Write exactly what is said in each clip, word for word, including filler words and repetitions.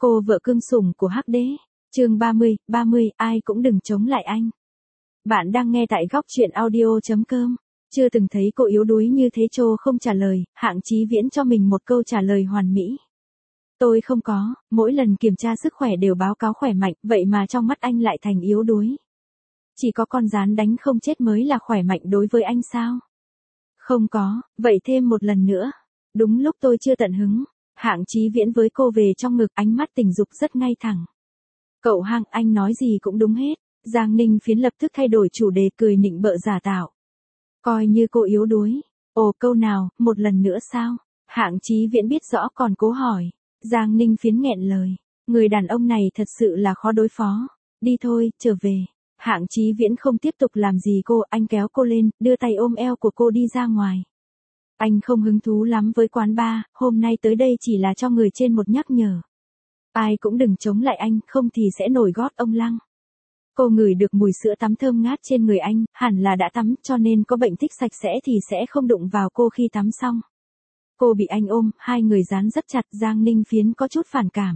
Cô vợ cưng sủng của Hắc Đế. Chương ba mươi, ba mươi, ai cũng đừng chống lại anh. Bạn đang nghe tại góc truyện audio chấm com. Chưa từng thấy cô yếu đuối như thế. Trô không trả lời, Hạng Chí Viễn cho mình một câu trả lời hoàn mỹ. Tôi không có, mỗi lần kiểm tra sức khỏe đều báo cáo khỏe mạnh, vậy mà trong mắt anh lại thành yếu đuối. Chỉ có con gián đánh không chết mới là khỏe mạnh đối với anh sao? Không có, vậy thêm một lần nữa. Đúng lúc tôi chưa tận hứng, Hạng Chí Viễn với cô về trong ngực, ánh mắt tình dục rất ngay thẳng. Cậu Hạng, anh nói gì cũng đúng hết. Giang Ninh Phiến lập tức thay đổi chủ đề, cười nịnh bợ giả tạo. Coi như cô yếu đuối. Ồ, câu nào, một lần nữa sao? Hạng Chí Viễn biết rõ còn cố hỏi. Giang Ninh Phiến nghẹn lời. Người đàn ông này thật sự là khó đối phó. Đi thôi, trở về. Hạng Chí Viễn không tiếp tục làm gì cô, anh kéo cô lên, đưa tay ôm eo của cô đi ra ngoài. Anh không hứng thú lắm với quán bar, hôm nay tới đây chỉ là cho người trên một nhắc nhở. Ai cũng đừng chống lại anh, không thì sẽ nổi gót ông Lăng. Cô ngửi được mùi sữa tắm thơm ngát trên người anh, hẳn là đã tắm, cho nên có bệnh thích sạch sẽ thì sẽ không đụng vào cô khi tắm xong. Cô bị anh ôm, hai người dán rất chặt, Giang Ninh Phiến có chút phản cảm.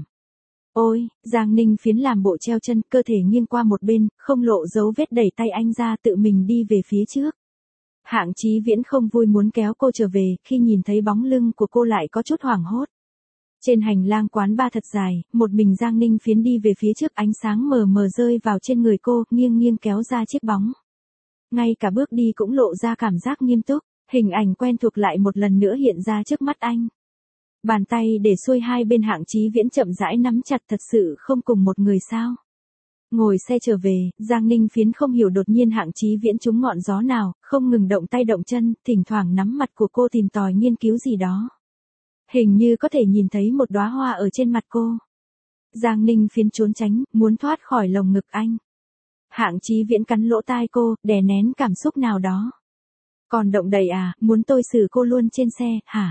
Ôi, Giang Ninh Phiến làm bộ treo chân, cơ thể nghiêng qua một bên, không lộ dấu vết, đẩy tay anh ra, tự mình đi về phía trước. Hạng Chí Viễn không vui muốn kéo cô trở về, khi nhìn thấy bóng lưng của cô lại có chút hoảng hốt. Trên hành lang quán bar thật dài, một mình Giang Ninh Phiến đi về phía trước, ánh sáng mờ mờ rơi vào trên người cô, nghiêng nghiêng kéo ra chiếc bóng. Ngay cả bước đi cũng lộ ra cảm giác nghiêm túc, hình ảnh quen thuộc lại một lần nữa hiện ra trước mắt anh. Bàn tay để xuôi hai bên, Hạng Chí Viễn chậm rãi nắm chặt, thật sự không cùng một người sao? Ngồi xe trở về, Giang Ninh Phiến không hiểu đột nhiên Hạng Chí Viễn trúng ngọn gió nào, không ngừng động tay động chân, thỉnh thoảng nắm mặt của cô tìm tòi nghiên cứu gì đó. Hình như có thể nhìn thấy một đóa hoa ở trên mặt cô. Giang Ninh Phiến trốn tránh, muốn thoát khỏi lồng ngực anh. Hạng Chí Viễn cắn lỗ tai cô, đè nén cảm xúc nào đó. Còn động đậy à, muốn tôi xử cô luôn trên xe, hả?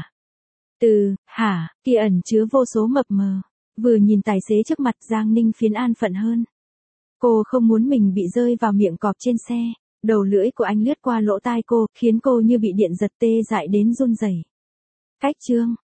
Từ, hả, kia ẩn chứa vô số mập mờ. Vừa nhìn tài xế trước mặt, Giang Ninh Phiến an phận hơn. Cô không muốn mình bị rơi vào miệng cọp trên xe. Đầu lưỡi của anh lướt qua lỗ tai cô, khiến cô như bị điện giật, tê dại đến run rẩy. Cách chương.